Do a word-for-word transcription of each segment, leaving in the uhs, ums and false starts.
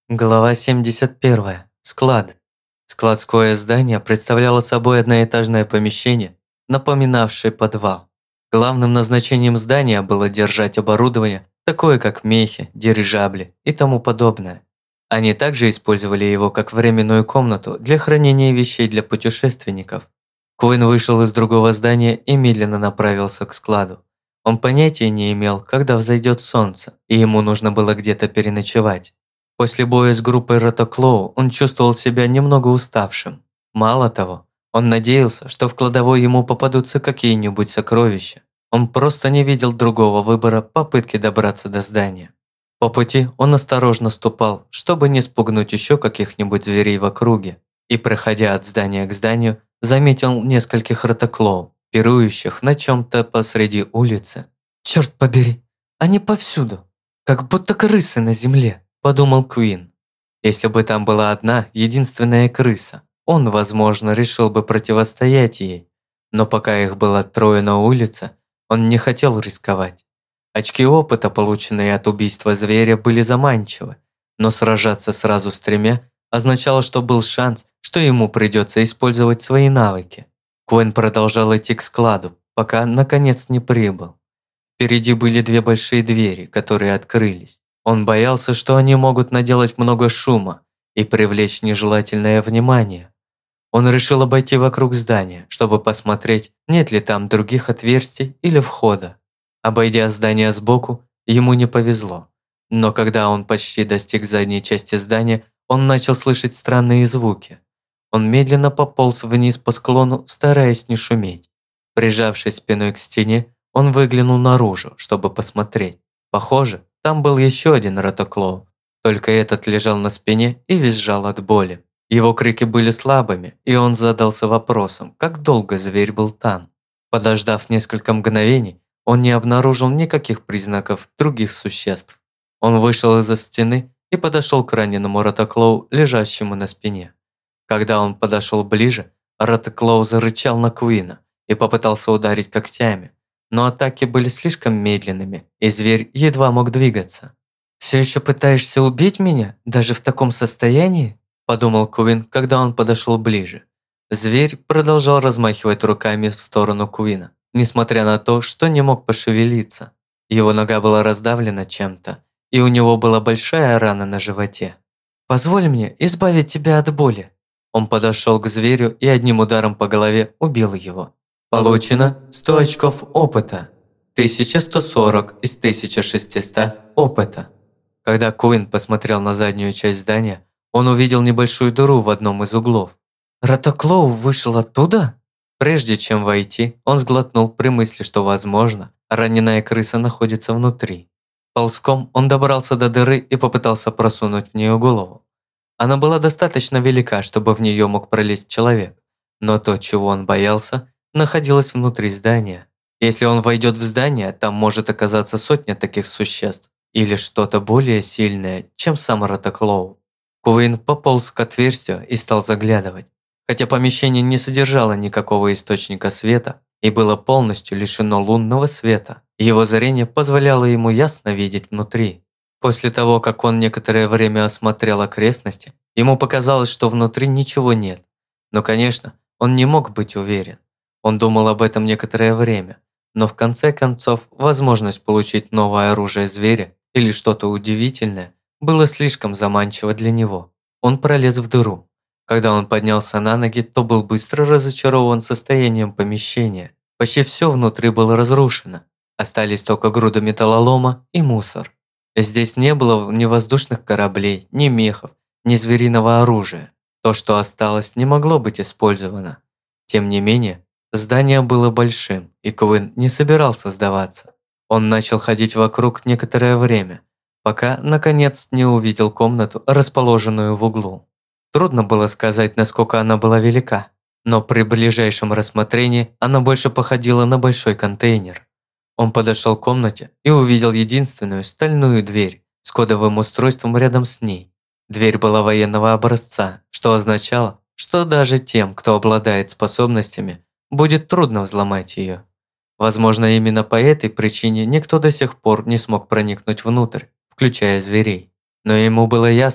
Глава семьдесят первая. Склад. Складское здание представляло собой одноэтажное помещение, напоминавшее подвал. Главным назначением здания было держать оборудование, такое как мехи, дирижабли и тому подобное. Они также использовали его как временную комнату для хранения вещей для путешественников. Куин вышел из другого здания и медленно направился к складу. Он понятия не имел, когда взойдет солнце, и ему нужно было где-то переночевать. После боя с группой Ротоклоу он чувствовал себя немного уставшим. Мало того, он надеялся, что в кладовой ему попадутся какие-нибудь сокровища. Он просто не видел другого выбора попытки добраться до здания. По пути он осторожно ступал, чтобы не спугнуть еще каких-нибудь зверей в округе, и, проходя от здания к зданию, заметил нескольких Ротоклоу, пирующих на чем-то посреди улицы. «Черт побери, они повсюду, как будто крысы на земле», – подумал Куин. Если бы там была одна, единственная крыса, он, возможно, решил бы противостоять ей. Но пока их было трое на улице, он не хотел рисковать. Очки опыта, полученные от убийства зверя, были заманчивы, но сражаться сразу с тремя означало, что был шанс, что ему придется использовать свои навыки. Куин продолжал идти к складу, пока наконец не прибыл. Впереди были две большие двери, которые открылись. Он боялся, что они могут наделать много шума и привлечь нежелательное внимание. Он решил обойти вокруг здания, чтобы посмотреть, нет ли там других отверстий или входа. Обойдя здание сбоку, ему не повезло. Но когда он почти достиг задней части здания, он начал слышать странные звуки. Он медленно пополз вниз по склону, стараясь не шуметь. Прижавшись спиной к стене, он выглянул наружу, чтобы посмотреть. Похоже, там был еще один Ротоклоу, только этот лежал на спине и визжал от боли. Его крики были слабыми, и он задался вопросом, как долго зверь был там. Подождав несколько мгновений, он не обнаружил никаких признаков других существ. Он вышел из-за стены и подошел к раненому Ротоклоу, лежащему на спине. Когда он подошел ближе, Ротоклоу зарычал на Куина и попытался ударить когтями. Но атаки были слишком медленными, и зверь едва мог двигаться. «Все еще пытаешься убить меня, даже в таком состоянии?» – подумал Куин, когда он подошел ближе. Зверь продолжал размахивать руками в сторону Куина, несмотря на то, что не мог пошевелиться. Его нога была раздавлена чем-то, и у него была большая рана на животе. «Позволь мне избавить тебя от боли». Он подошел к зверю и одним ударом по голове убил его. Получено сто очков опыта, тысяча сто сорок из тысячи шестисот опыта. Когда Куин посмотрел на заднюю часть здания, он увидел небольшую дыру в одном из углов. «Ротоклоу вышел оттуда?» Прежде чем войти, он сглотнул при мысли, что, возможно, раненая крыса находится внутри. Ползком он добрался до дыры и попытался просунуть в нее голову. Она была достаточно велика, чтобы в нее мог пролезть человек, но то, чего он боялся, находилась внутри здания. Если он войдет в здание, там может оказаться сотня таких существ или что-то более сильное, чем сам Ротоклоу. Куин пополз к отверстию и стал заглядывать. Хотя помещение не содержало никакого источника света и было полностью лишено лунного света, его зрение позволяло ему ясно видеть внутри. После того, как он некоторое время осмотрел окрестности, ему показалось, что внутри ничего нет. Но, конечно, он не мог быть уверен. Он думал об этом некоторое время, но в конце концов возможность получить новое оружие зверя или что-то удивительное было слишком заманчиво для него. Он пролез в дыру. Когда он поднялся на ноги, то был быстро разочарован состоянием помещения. Почти все внутри было разрушено. Остались только груда металлолома и мусор. Здесь не было ни воздушных кораблей, ни мехов, ни звериного оружия. То, что осталось, не могло быть использовано. Тем не менее, здание было большим, и Куин не собирался сдаваться. Он начал ходить вокруг некоторое время, пока, наконец, не увидел комнату, расположенную в углу. Трудно было сказать, насколько она была велика, но при ближайшем рассмотрении она больше походила на большой контейнер. Он подошел к комнате и увидел единственную стальную дверь с кодовым устройством рядом с ней. Дверь была военного образца, что означало, что даже тем, кто обладает способностями, будет трудно взломать ее. Возможно, именно по этой причине никто до сих пор не смог проникнуть внутрь, включая зверей. Но ему было ясно,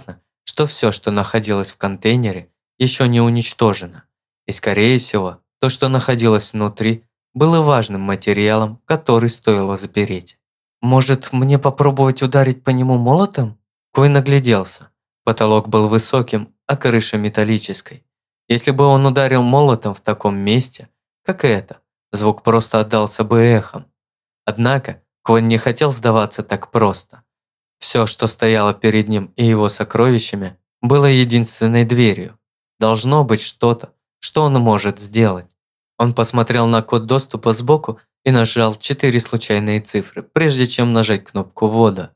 что все, что находилось в контейнере, еще не уничтожено. И скорее всего, то, что находилось внутри, было важным материалом, который стоило запереть. «Может, мне попробовать ударить по нему молотом?» Куин огляделся. Потолок был высоким, а крыша металлической. Если бы он ударил молотом в таком месте, как это, звук просто отдался бы эхом. Однако Куин не хотел сдаваться так просто. Все, что стояло перед ним и его сокровищами, было единственной дверью. Должно быть что-то, что он может сделать. Он посмотрел на код доступа сбоку и нажал четыре случайные цифры, прежде чем нажать кнопку ввода.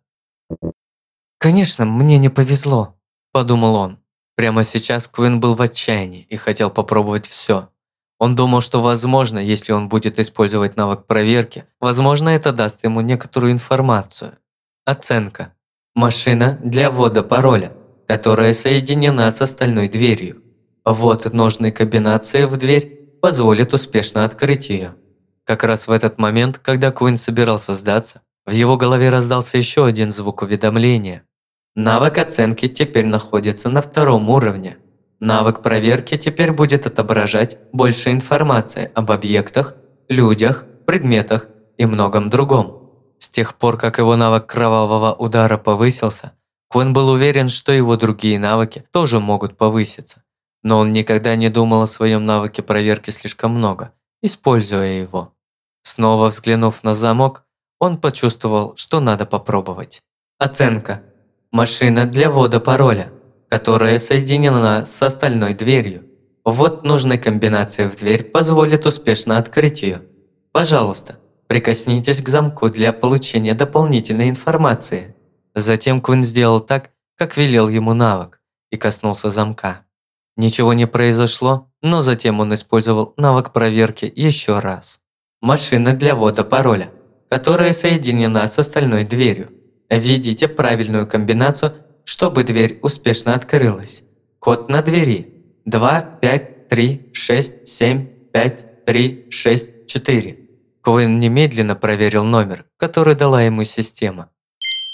«Конечно, мне не повезло», – подумал он. Прямо сейчас Куин был в отчаянии и хотел попробовать все. Он думал, что возможно, если он будет использовать навык проверки, возможно, это даст ему некоторую информацию. Оценка. Машина для ввода пароля, которая соединена с остальной дверью. Ввод нужной комбинации в дверь позволит успешно открыть ее. Как раз в этот момент, когда Куин собирался сдаться, в его голове раздался еще один звук уведомления. Навык оценки теперь находится на втором уровне. Навык проверки теперь будет отображать больше информации об объектах, людях, предметах и многом другом. С тех пор, как его навык кровавого удара повысился, Куин был уверен, что его другие навыки тоже могут повыситься. Но он никогда не думал о своем навыке проверки слишком много, используя его. Снова взглянув на замок, он почувствовал, что надо попробовать. Оценка. Машина для ввода пароля, которая соединена с остальной дверью. Ввод нужной комбинации в дверь позволит успешно открыть ее. Пожалуйста, прикоснитесь к замку для получения дополнительной информации. Затем Куин сделал так, как велел ему навык, и коснулся замка. Ничего не произошло, но затем он использовал навык проверки еще раз. Машина для ввода пароля, которая соединена с остальной дверью. Введите правильную комбинацию, чтобы дверь успешно открылась. Код на двери два пять три шесть семь пять три шесть четыре. Куин немедленно проверил номер, который дала ему система.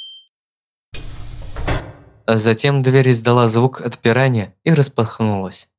А затем дверь издала звук отпирания и распахнулась.